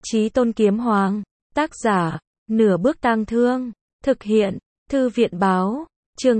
Chí Tôn Kiếm Hoàng. Tác giả, Nửa Bước Tang Thương. Thực hiện, Thư viện Báo. Chương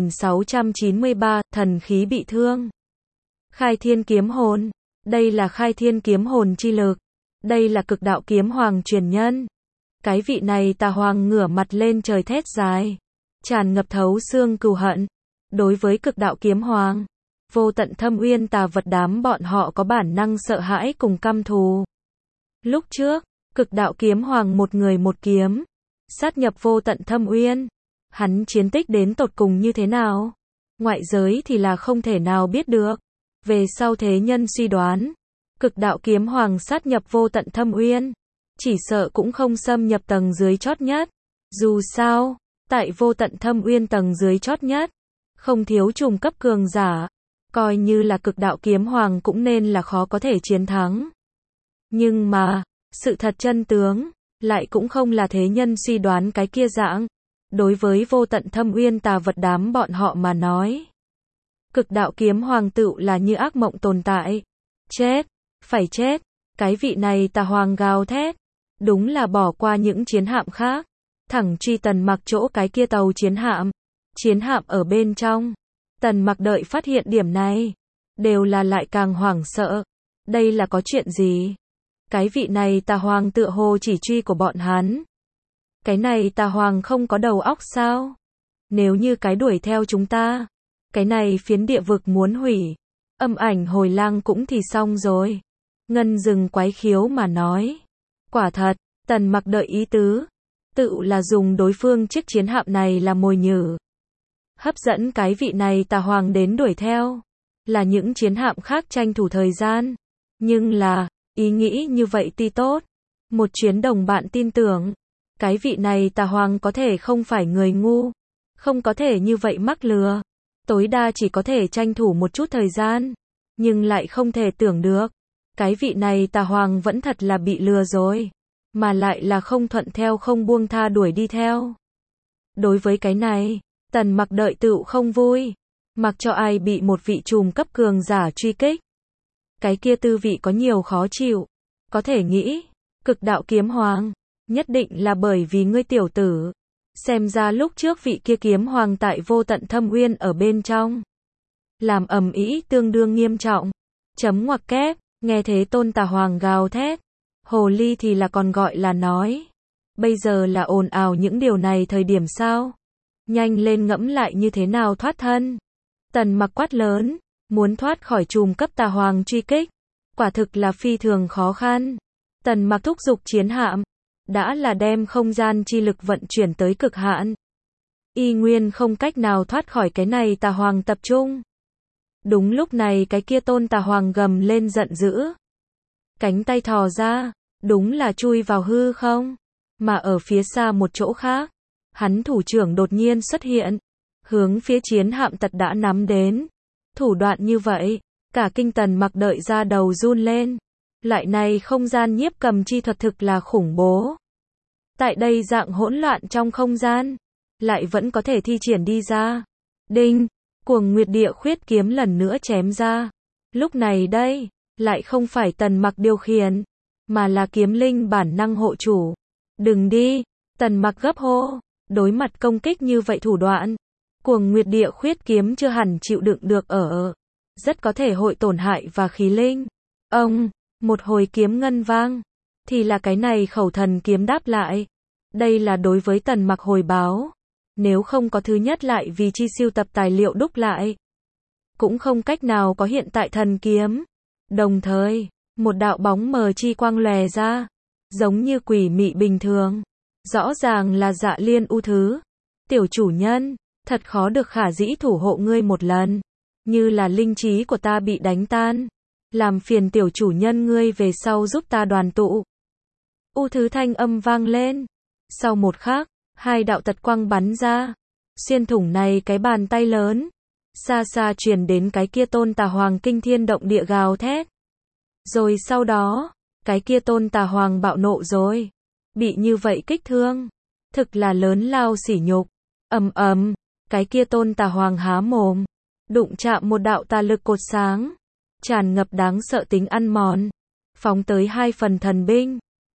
2693, thần khí bị thương. Khai Thiên Kiếm Hồn. Đây là Khai Thiên Kiếm Hồn chi lực. Đây là Cực Đạo Kiếm Hoàng truyền nhân. Cái vị này Tà Hoàng ngửa mặt lên trời thét dài, tràn ngập thấu xương cừu hận. Đối với Cực Đạo Kiếm Hoàng, Vô Tận Thâm Uyên tà vật đám bọn họ có bản năng sợ hãi cùng căm thù. Lúc trước, Cực Đạo Kiếm Hoàng một người một kiếm, sát nhập Vô Tận Thâm Uyên. Hắn chiến tích đến tột cùng như thế nào? Ngoại giới thì là không thể nào biết được. Về sau thế nhân suy đoán, Cực Đạo Kiếm Hoàng sát nhập Vô Tận Thâm Uyên, chỉ sợ cũng không xâm nhập tầng dưới chót nhất. Dù sao, tại Vô Tận Thâm Uyên tầng dưới chót nhất, không thiếu trùng cấp cường giả, coi như là Cực Đạo Kiếm Hoàng cũng nên là khó có thể chiến thắng. Nhưng mà, sự thật chân tướng, lại cũng không là thế nhân suy đoán cái kia dạng. Đối với Vô Tận Thâm Uyên tà vật đám bọn họ mà nói, Cực Đạo Kiếm Hoàng tựu là như ác mộng tồn tại. Chết, phải chết, cái vị này Tà Hoàng gào thét, đúng là bỏ qua những chiến hạm khác, thẳng truy Tần Mặc chỗ cái kia tàu chiến hạm. Chiến hạm ở bên trong, Tần Mặc đợi phát hiện điểm này, đều là lại càng hoảng sợ. Đây là có chuyện gì? Cái vị này Tà Hoàng tựa hồ chỉ truy của bọn hắn. Cái này Tà Hoàng không có đầu óc sao? Nếu như cái đuổi theo chúng ta, cái này phiến địa vực muốn hủy, Âm Ảnh Hồi Lang cũng thì xong rồi. Ngân Dừng quái khiếu mà nói. Quả thật, Tần Mặc đợi ý tứ, tự là dùng đối phương chiếc chiến hạm này là mồi nhử, hấp dẫn cái vị này Tà Hoàng đến đuổi theo, là những chiến hạm khác tranh thủ thời gian. Nhưng là, ý nghĩ như vậy ti tốt. Một chuyến đồng bạn tin tưởng, cái vị này Tà Hoàng có thể không phải người ngu, không có thể như vậy mắc lừa, tối đa chỉ có thể tranh thủ một chút thời gian, nhưng lại không thể tưởng được, cái vị này Tà Hoàng vẫn thật là bị lừa rồi, mà lại là không thuận theo không buông tha đuổi đi theo. Đối với cái này, Tần Mặc đợi tựu không vui, mặc cho ai bị một vị trùm cấp cường giả truy kích, cái kia tư vị có nhiều khó chịu. Có thể nghĩ, Cực Đạo Kiếm Hoàng, nhất định là bởi vì ngươi tiểu tử. Xem ra lúc trước vị kia kiếm hoàng tại Vô Tận Thâm Uyên ở bên trong, làm ầm ĩ tương đương nghiêm trọng. Chấm ngoặc kép, nghe thế Tôn Tà Hoàng gào thét. Hồ ly thì là còn gọi là nói. Bây giờ là ồn ào những điều này thời điểm sao? Nhanh lên ngẫm lại như thế nào thoát thân. Tần Mặc quát lớn, muốn thoát khỏi trùm cấp Tà Hoàng truy kích, quả thực là phi thường khó khăn. Tần Mặc thúc giục chiến hạm, đã là đem không gian chi lực vận chuyển tới cực hạn, y nguyên không cách nào thoát khỏi cái này Tà Hoàng tập trung. Đúng lúc này cái kia Tôn Tà Hoàng gầm lên giận dữ, cánh tay thò ra, đúng là chui vào hư không. Mà ở phía xa một chỗ khác, hắn thủ trưởng đột nhiên xuất hiện, hướng phía chiến hạm tật đã nắm đến. Thủ đoạn như vậy, cả kinh Tần Mặc đợi ra đầu run lên. Loại này không gian nhiếp cầm chi thuật thực là khủng bố. Tại đây dạng hỗn loạn trong không gian, lại vẫn có thể thi triển đi ra. Đinh, Cuồng Nguyệt Địa Khuyết kiếm lần nữa chém ra. Lúc này đây, lại không phải Tần Mặc điều khiển, mà là kiếm linh bản năng hộ chủ. Đừng đi, Tần Mặc gấp hô, đối mặt công kích như vậy thủ đoạn, Cuồng Nguyệt Địa Khuyết kiếm chưa hẳn chịu đựng được rất có thể hội tổn hại và khí linh. Ông, một hồi kiếm ngân vang, thì là cái này khẩu thần kiếm đáp lại. Đây là đối với Tần Mặc hồi báo. Nếu không có thứ nhất lại vì chi sưu tập tài liệu đúc lại, cũng không cách nào có hiện tại thần kiếm. Đồng thời, một đạo bóng mờ chi quang lòe ra, giống như quỷ mị bình thường. Rõ ràng là Dạ Liên U Thứ. Tiểu chủ nhân, thật khó được khả dĩ thủ hộ ngươi một lần. Như là linh trí của ta bị đánh tan. Làm phiền tiểu chủ nhân ngươi về sau giúp ta đoàn tụ. U Thứ thanh âm vang lên. Sau một khắc, hai đạo tật quang bắn ra, xuyên thủng này cái bàn tay lớn. Xa xa truyền đến cái kia Tôn Tà Hoàng kinh thiên động địa gào thét. Rồi sau đó, cái kia Tôn Tà Hoàng bạo nộ rồi. Bị như vậy kích thương, thực là lớn lao sỉ nhục. Ầm ầm, cái kia Tôn Tà Hoàng há mồm, đụng chạm một đạo tà lực cột sáng, tràn ngập đáng sợ tính ăn mòn, phóng tới hai phần thần binh.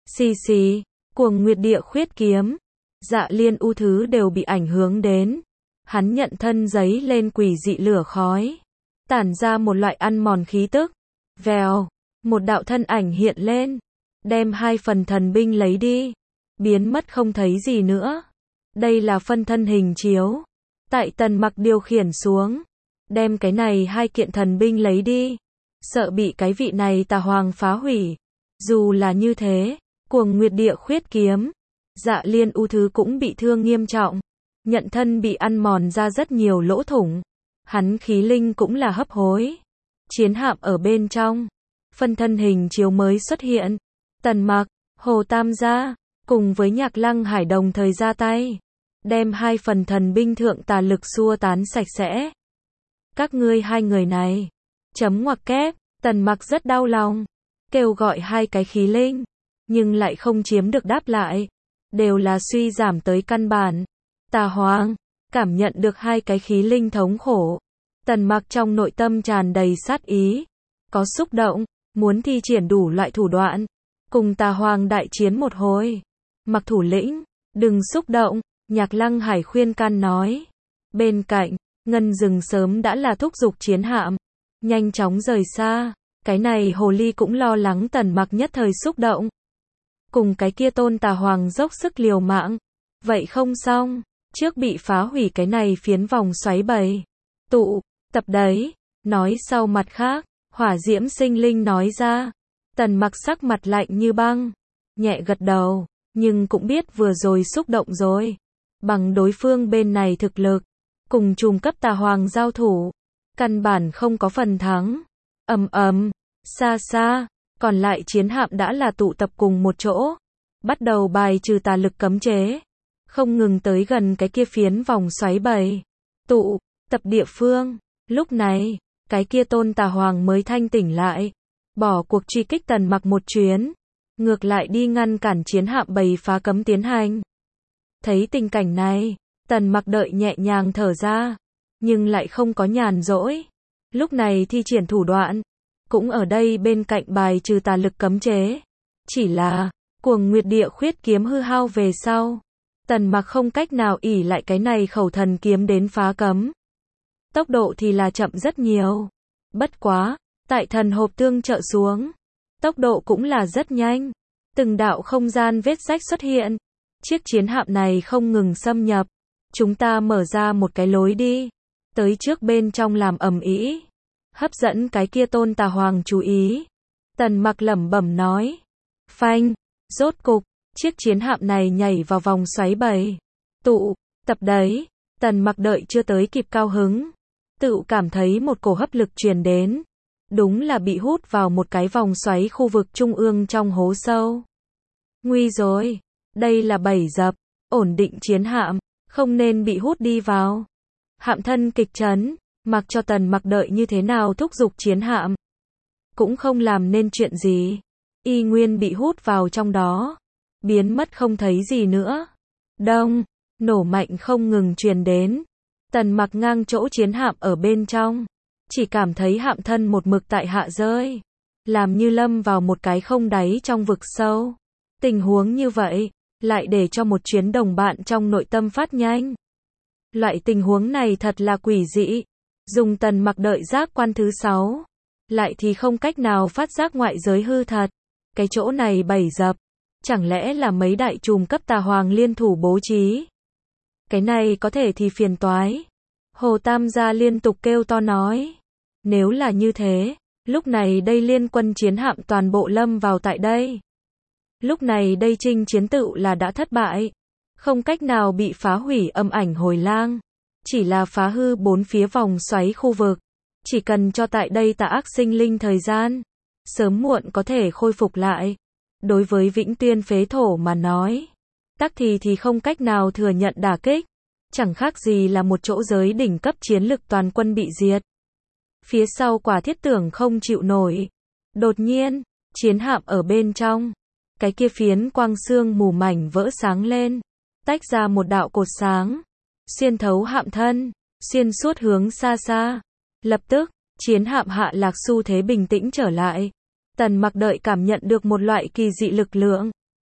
Xì xì, Cuồng Nguyệt Địa Khuyết Kiếm, Dạ Liên U thứ đều bị ảnh hưởng đến. Hắn nhận thân giấy lên quỷ dị lửa khói, tản ra một loại ăn mòn khí tức. Vèo, một đạo thân ảnh hiện lên, đem 2 phần thần binh lấy đi, biến mất không thấy gì nữa. Đây là phân thân hình chiếu. Tại Tần Mặc điều khiển xuống, đem cái này 2 kiện thần binh lấy đi, sợ bị cái vị này tà hoàng phá hủy. Dù là như thế, Cuồng Nguyệt Địa Khuyết Kiếm, Dạ Liên U thứ cũng bị thương nghiêm trọng, nhận thân bị ăn mòn ra rất nhiều lỗ thủng. Hắn khí linh cũng là hấp hối. Chiến hạm ở bên trong, phân thân hình chiếu mới xuất hiện. Tần Mặc, Hồ Tam gia, cùng với Nhạc Lăng Hải đồng thời ra tay, đem 2 phần thần binh thượng tà lực xua tán sạch sẽ. Các ngươi 2 người này, chấm ngoặc kép. Tần Mặc rất đau lòng, kêu gọi 2 cái khí linh, nhưng lại không chiếm được đáp lại, đều là suy giảm tới căn bản. Tà Hoàng, cảm nhận được 2 cái khí linh thống khổ, Tần Mặc trong nội tâm tràn đầy sát ý, có xúc động, muốn thi triển đủ loại thủ đoạn, cùng Tà Hoàng đại chiến một hồi. Mặc thủ lĩnh, đừng xúc động, Nhạc Lăng Hải khuyên can nói. Bên cạnh, Ngân Dừng sớm đã là thúc giục chiến hạm, nhanh chóng rời xa. Cái này hồ ly cũng lo lắng Tần Mặc nhất thời xúc động, cùng cái kia tôn Tà Hoàng dốc sức liều mạng. Vậy không xong, trước bị phá hủy cái này phiến vòng xoáy bầy tụ tập đấy. Nói sau mặt khác, Hỏa Diễm Sinh Linh nói ra. Tần Mặc sắc mặt lạnh như băng, nhẹ gật đầu, nhưng cũng biết vừa rồi xúc động rồi. Bằng đối phương bên này thực lực, cùng trùm cấp Tà Hoàng giao thủ, căn bản không có phần thắng. Ầm ầm, xa xa, còn lại chiến hạm đã là tụ tập cùng một chỗ, bắt đầu bài trừ tà lực cấm chế, không ngừng tới gần cái kia phiến vòng xoáy bầy tụ tập địa phương. Lúc này, cái kia tôn Tà Hoàng mới thanh tỉnh lại, bỏ cuộc truy kích Tần Mặc một chuyến, ngược lại đi ngăn cản chiến hạm bầy phá cấm tiến hành. Thấy tình cảnh này, Tần Mặc đợi nhẹ nhàng thở ra, nhưng lại không có nhàn rỗi. Lúc này thi triển thủ đoạn, cũng ở đây bên cạnh bài trừ tà lực cấm chế. Chỉ là, Cuồng Nguyệt Địa Khuyết Kiếm hư hao về sau, Tần Mặc không cách nào ỷ lại cái này khẩu thần kiếm đến phá cấm. Tốc độ thì là chậm rất nhiều. Bất quá, tại thần hộp tương trợ xuống, tốc độ cũng là rất nhanh. Từng đạo không gian vết rách xuất hiện. Chiếc chiến hạm này không ngừng xâm nhập. Chúng ta mở ra một cái lối đi, tới trước bên trong làm ầm ĩ, hấp dẫn cái kia tôn Tà Hoàng chú ý. Tần Mặc lẩm bẩm nói. Phanh, rốt cục, chiếc chiến hạm này nhảy vào vòng xoáy bầy tụ tập đấy. Tần Mặc đợi chưa tới kịp cao hứng, tự cảm thấy một cổ hấp lực truyền đến. Đúng là bị hút vào một cái vòng xoáy khu vực trung ương trong hố sâu. Nguy rồi, đây là bẫy dập, ổn định chiến hạm, không nên bị hút đi vào. Hạm thân kịch chấn, mặc cho Tần Mặc đợi như thế nào thúc giục chiến hạm, cũng không làm nên chuyện gì. Y nguyên bị hút vào trong đó, biến mất không thấy gì nữa. Đông, nổ mạnh không ngừng truyền đến. Tần Mặc ngang chỗ chiến hạm ở bên trong, chỉ cảm thấy hạm thân một mực tại hạ rơi, làm như lâm vào một cái không đáy trong vực sâu. Tình huống như vậy, lại để cho một chuyến đồng bạn trong nội tâm phát nhanh. Loại tình huống này thật là quỷ dị. Dùng Tần Mặc đợi giác quan thứ 6, lại thì không cách nào phát giác ngoại giới hư thật. Cái chỗ này bẫy dập, chẳng lẽ là mấy đại trùm cấp Tà Hoàng liên thủ bố trí? Cái này có thể thì phiền toái. Hồ Tam gia liên tục kêu to nói. Nếu là như thế, lúc này đây liên quân chiến hạm toàn bộ lâm vào tại đây. Lúc này đây chinh chiến tự là đã thất bại, không cách nào bị phá hủy âm ảnh hồi lang, chỉ là phá hư 4 phía vòng xoáy khu vực. Chỉ cần cho tại đây tà ác sinh linh thời gian, sớm muộn có thể khôi phục lại. Đối với Vĩnh Tuyên phế thổ mà nói, tắc thì không cách nào thừa nhận đả kích, chẳng khác gì là một chỗ giới đỉnh cấp chiến lực toàn quân bị diệt. Phía sau quả thiết tưởng không chịu nổi. Đột nhiên, chiến hạm ở bên trong, cái kia phiến quang xương mù mảnh vỡ sáng lên, tách ra một đạo cột sáng, xuyên thấu hạm thân, xuyên suốt hướng xa xa. Lập tức, chiến hạm hạ lạc xu thế bình tĩnh trở lại. Tần Mặc đợi cảm nhận được một loại kỳ dị lực lượng,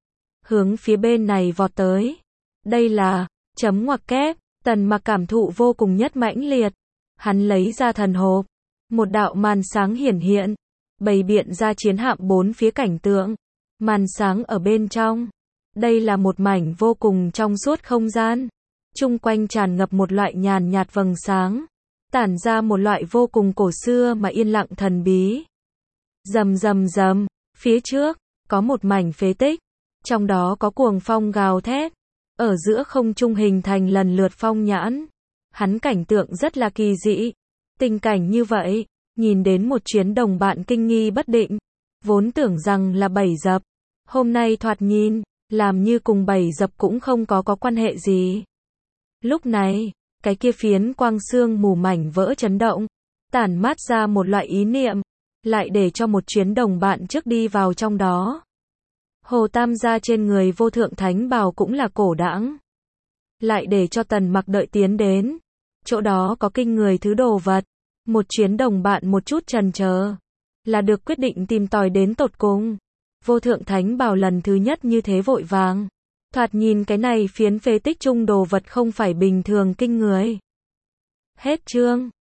hướng phía bên này vọt tới. Đây là, chấm ngoặc kép, Tần Mặc cảm thụ vô cùng nhất mãnh liệt. Hắn lấy ra thần hộp, một đạo màn sáng hiển hiện, bày biện ra chiến hạm bốn phía cảnh tượng. Màn sáng ở bên trong. Đây là một mảnh vô cùng trong suốt không gian. Chung quanh tràn ngập một loại nhàn nhạt vầng sáng, tản ra một loại vô cùng cổ xưa mà yên lặng thần bí. Rầm rầm rầm, phía trước, có một mảnh phế tích, trong đó có cuồng phong gào thét, ở giữa không trung hình thành lần lượt phong nhãn. Hắn cảnh tượng rất là kỳ dị. Tình cảnh như vậy, nhìn đến một chuyến đồng bạn kinh nghi bất định, vốn tưởng rằng là bẫy dập, hôm nay thoạt nhìn, làm như cùng bẫy dập cũng không có quan hệ gì. Lúc này, cái kia phiến quang sương mù mảnh vỡ chấn động, tản mát ra một loại ý niệm, lại để cho một chuyến đồng bạn trước đi vào trong đó. Hồ Tam gia trên người vô thượng thánh bào cũng là cổ đãng, lại để cho Tần Mặc đợi tiến đến, chỗ đó có kinh người thứ đồ vật. Một chuyến đồng bạn một chút chần chờ, là được quyết định tìm tòi đến tột cùng. Vô thượng thánh bào lần thứ nhất như thế vội vàng. Thoạt nhìn cái này phiến phế tích chung đồ vật không phải bình thường kinh người. Hết chương.